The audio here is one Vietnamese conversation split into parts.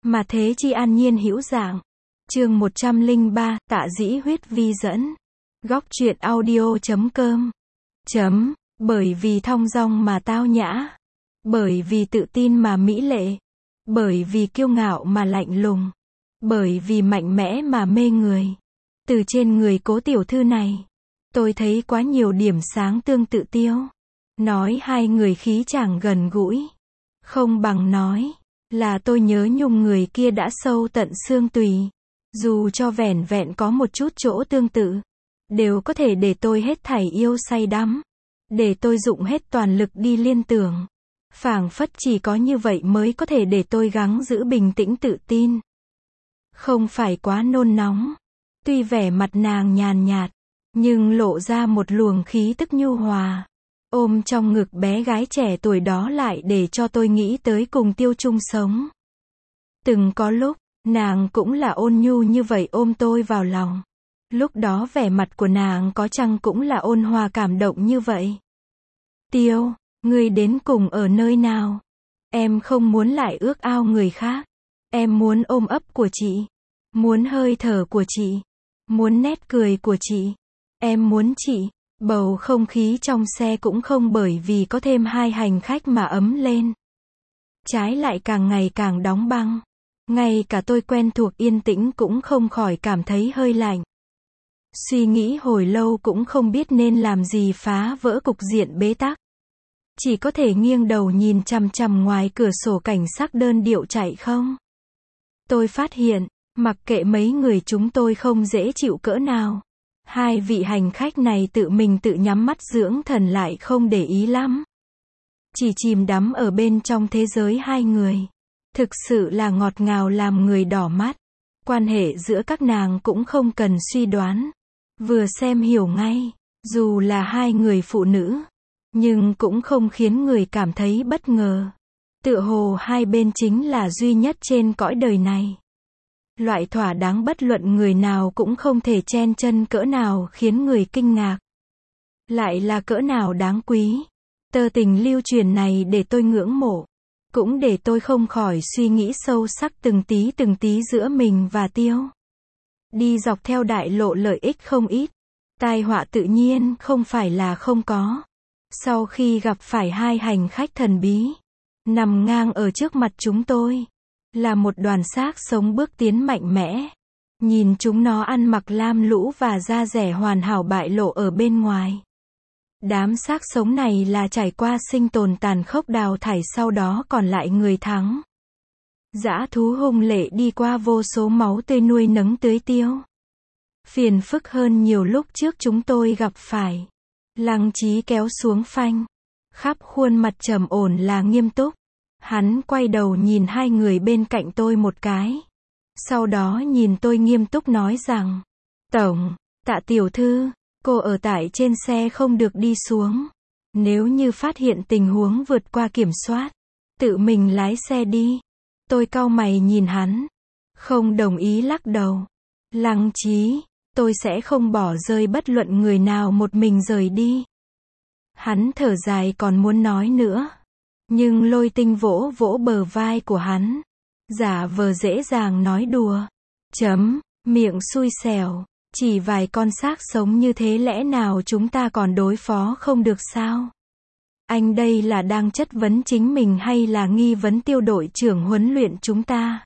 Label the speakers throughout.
Speaker 1: Mà thế chi an nhiên hữu dạng. Chương 103, Tạ Dĩ Huyết vi dẫn. Góc truyện audio.com. Bởi vì thong dong mà tao nhã. Bởi vì tự tin mà mỹ lệ. Bởi vì kiêu ngạo mà lạnh lùng. Bởi vì mạnh mẽ mà mê người. Từ trên người Cố tiểu thư này, tôi thấy quá nhiều điểm sáng tương tự Tiêu. Nói hai người khí chàng gần gũi, không bằng nói là tôi nhớ nhung người kia đã sâu tận xương tùy. Dù cho vẻn vẹn có một chút chỗ tương tự, đều có thể để tôi hết thảy yêu say đắm. Để tôi dụng hết toàn lực đi liên tưởng. Phảng phất chỉ có như vậy mới có thể để tôi gắng giữ bình tĩnh tự tin. Không phải quá nôn nóng. Tuy vẻ mặt nàng nhàn nhạt, nhưng lộ ra một luồng khí tức nhu hòa. Ôm trong ngực bé gái trẻ tuổi đó lại để cho tôi nghĩ tới cùng Tiêu chung sống. Từng có lúc, nàng cũng là ôn nhu như vậy ôm tôi vào lòng. Lúc đó vẻ mặt của nàng có chăng cũng là ôn hòa cảm động như vậy. Tiêu, ngươi đến cùng ở nơi nào? Em không muốn lại ước ao người khác. Em muốn ôm ấp của chị. Muốn hơi thở của chị. Muốn nét cười của chị. Em muốn chị. Bầu không khí trong xe cũng không bởi vì có thêm hai hành khách mà ấm lên. Trái lại càng ngày càng đóng băng. Ngay cả tôi quen thuộc yên tĩnh cũng không khỏi cảm thấy hơi lạnh. Suy nghĩ hồi lâu cũng không biết nên làm gì phá vỡ cục diện bế tắc. Chỉ có thể nghiêng đầu nhìn chằm chằm ngoài cửa sổ cảnh sắc đơn điệu chạy không. Tôi phát hiện, mặc kệ mấy người chúng tôi không dễ chịu cỡ nào. Hai vị hành khách này tự mình tự nhắm mắt dưỡng thần lại không để ý lắm. Chỉ chìm đắm ở bên trong thế giới hai người. Thực sự là ngọt ngào làm người đỏ mắt. Quan hệ giữa các nàng cũng không cần suy đoán. Vừa xem hiểu ngay, dù là hai người phụ nữ, nhưng cũng không khiến người cảm thấy bất ngờ. Tựa hồ hai bên chính là duy nhất trên cõi đời này. Loại thỏa đáng bất luận người nào cũng không thể chen chân cỡ nào khiến người kinh ngạc. Lại là cỡ nào đáng quý. Tơ tình lưu truyền này để tôi ngưỡng mộ. Cũng để tôi không khỏi suy nghĩ sâu sắc từng tí giữa mình và Tiêu. Đi dọc theo đại lộ lợi ích không ít. Tai họa tự nhiên không phải là không có. Sau khi gặp phải hai hành khách thần bí, nằm ngang ở trước mặt chúng tôi, là một đoàn xác sống bước tiến mạnh mẽ. Nhìn chúng nó ăn mặc lam lũ và da dẻ hoàn hảo bại lộ ở bên ngoài. Đám xác sống này là trải qua sinh tồn tàn khốc đào thải sau đó còn lại người thắng. Dã thú hung lệ đi qua vô số máu tươi nuôi nấng tưới tiêu. Phiền phức hơn nhiều lúc trước chúng tôi gặp phải. Lăng Chí kéo xuống phanh. Khắp khuôn mặt trầm ổn là nghiêm túc. Hắn quay đầu nhìn hai người bên cạnh tôi một cái. Sau đó nhìn tôi nghiêm túc nói rằng: Tổng, Tạ tiểu thư, cô ở tại trên xe không được đi xuống. Nếu như phát hiện tình huống vượt qua kiểm soát, tự mình lái xe đi. Tôi cau mày nhìn hắn. Không đồng ý lắc đầu. Lăng Chí, tôi sẽ không bỏ rơi bất luận người nào một mình rời đi. Hắn thở dài còn muốn nói nữa. Nhưng Lôi Tinh vỗ vỗ bờ vai của hắn. Giả vờ dễ dàng nói đùa. Miệng xui xẻo. Chỉ vài con xác sống như thế lẽ nào chúng ta còn đối phó không được sao? Anh đây là đang chất vấn chính mình hay là nghi vấn Tiêu đội trưởng huấn luyện chúng ta?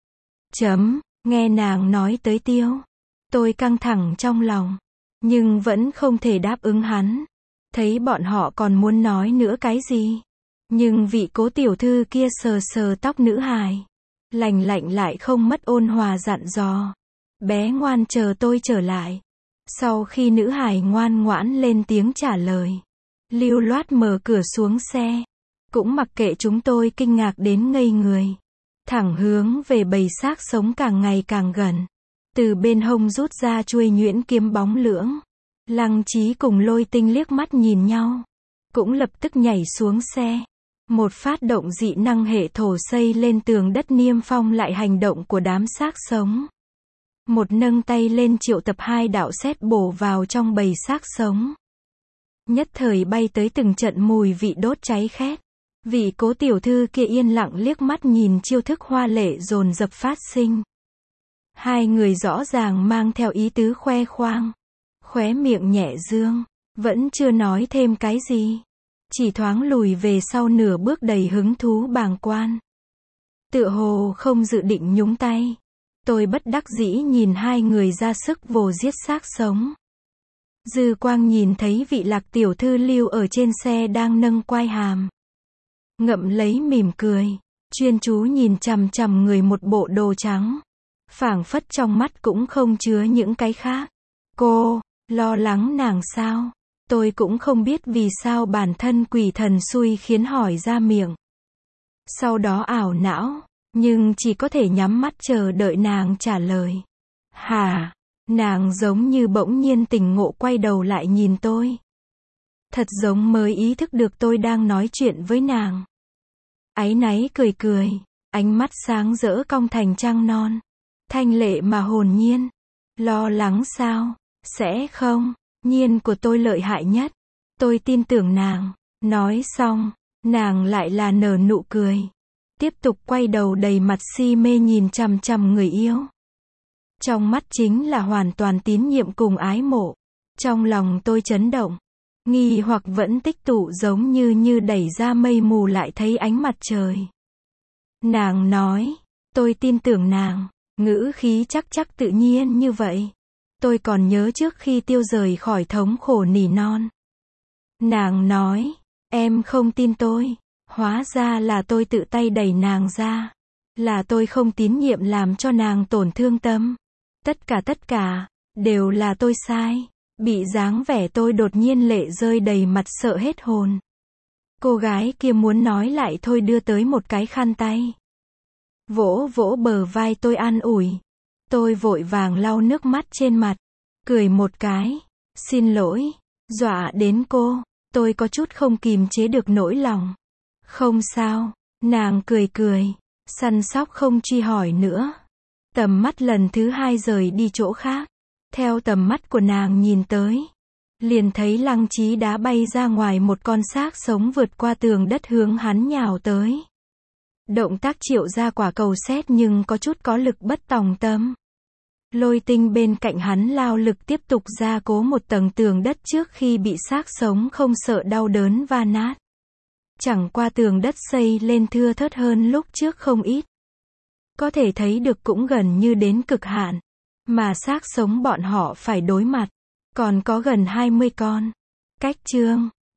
Speaker 1: Nghe nàng nói tới Tiêu. Tôi căng thẳng trong lòng. Nhưng vẫn không thể đáp ứng hắn. Thấy bọn họ còn muốn nói nữa cái gì. Nhưng vị Cố tiểu thư kia sờ sờ tóc nữ hài. Lành lạnh lại không mất ôn hòa dặn dò. Bé ngoan chờ tôi trở lại. Sau khi nữ hài ngoan ngoãn lên tiếng trả lời. Lưu loát mở cửa xuống xe. Cũng mặc kệ chúng tôi kinh ngạc đến ngây người. Thẳng hướng về bầy xác sống càng ngày càng gần. Từ bên hông rút ra chuôi nhuyễn kiếm bóng lưỡng. Lăng Chí cùng Lôi Tinh liếc mắt nhìn nhau. Cũng lập tức nhảy xuống xe. Một phát động dị năng hệ thổ xây lên tường đất niêm phong lại hành động của đám xác sống. Một nâng tay lên triệu tập hai đạo sét bổ vào trong bầy xác sống. Nhất thời bay tới từng trận mùi vị đốt cháy khét. Vị cố tiểu thư kia yên lặng liếc mắt nhìn chiêu thức hoa lệ dồn dập phát sinh. Hai người rõ ràng mang theo ý tứ khoe khoang. Khóe miệng nhẹ dương. Vẫn chưa nói thêm cái gì. Chỉ thoáng lùi về sau nửa bước đầy hứng thú bàng quan. Tựa hồ không dự định nhúng tay. Tôi bất đắc dĩ nhìn hai người ra sức vồ giết xác sống. Dư quang nhìn thấy vị Lạc tiểu thư lưu ở trên xe đang nâng quai hàm. Ngậm lấy mỉm cười. Chuyên chú nhìn chằm chằm người một bộ đồ trắng. Phảng phất trong mắt cũng không chứa những cái khác. Cô, lo lắng nàng sao? Tôi cũng không biết vì sao bản thân quỷ thần xui khiến hỏi ra miệng. Sau đó ảo não, nhưng chỉ có thể nhắm mắt chờ đợi nàng trả lời. Hả? Nàng giống như bỗng nhiên tỉnh ngộ quay đầu lại nhìn tôi. Thật giống mới ý thức được tôi đang nói chuyện với nàng. Áy náy cười cười, ánh mắt sáng rỡ cong thành trăng non. Thanh lệ mà hồn nhiên. Lo lắng sao? Sẽ không. Nhiên của tôi lợi hại nhất. Tôi tin tưởng nàng. Nói xong, nàng lại là nở nụ cười. Tiếp tục quay đầu đầy mặt si mê nhìn chằm chằm người yêu. Trong mắt chính là hoàn toàn tín nhiệm cùng ái mộ. Trong lòng tôi chấn động. Nghi hoặc vẫn tích tụ giống như đẩy ra mây mù lại thấy ánh mặt trời. Nàng nói, tôi tin tưởng nàng. Ngữ khí chắc tự nhiên như vậy. Tôi còn nhớ trước khi tiêu rời khỏi thống khổ nỉ non. Nàng nói, em không tin tôi. Hóa ra là tôi tự tay đẩy nàng ra. Là tôi không tín nhiệm làm cho nàng tổn thương tâm. Tất cả, đều là tôi sai. Bị dáng vẻ tôi đột nhiên lệ rơi đầy mặt sợ hết hồn. Cô gái kia muốn nói lại thôi đưa tới một cái khăn tay. Vỗ vỗ bờ vai tôi an ủi. Tôi vội vàng lau nước mắt trên mặt. Cười một cái. Xin lỗi. Dọa đến cô. Tôi có chút không kìm chế được nỗi lòng. Không sao. Nàng cười. Săn sóc không truy hỏi nữa. Tầm mắt lần thứ hai rời đi chỗ khác. Theo tầm mắt của nàng nhìn tới. Liền thấy Lăng Chí đá bay ra ngoài một con xác sống vượt qua tường đất hướng hắn nhào tới. Động tác triệu ra quả cầu sét nhưng có chút có lực bất tòng tâm. Lôi Tinh bên cạnh hắn lao lực tiếp tục gia cố một tầng tường đất trước khi bị xác sống không sợ đau đớn va nát. Chẳng qua tường đất xây lên thưa thớt hơn lúc trước không ít. Có thể thấy được cũng gần như đến cực hạn. Mà xác sống bọn họ phải đối mặt. Còn có gần 20 con. Cách chương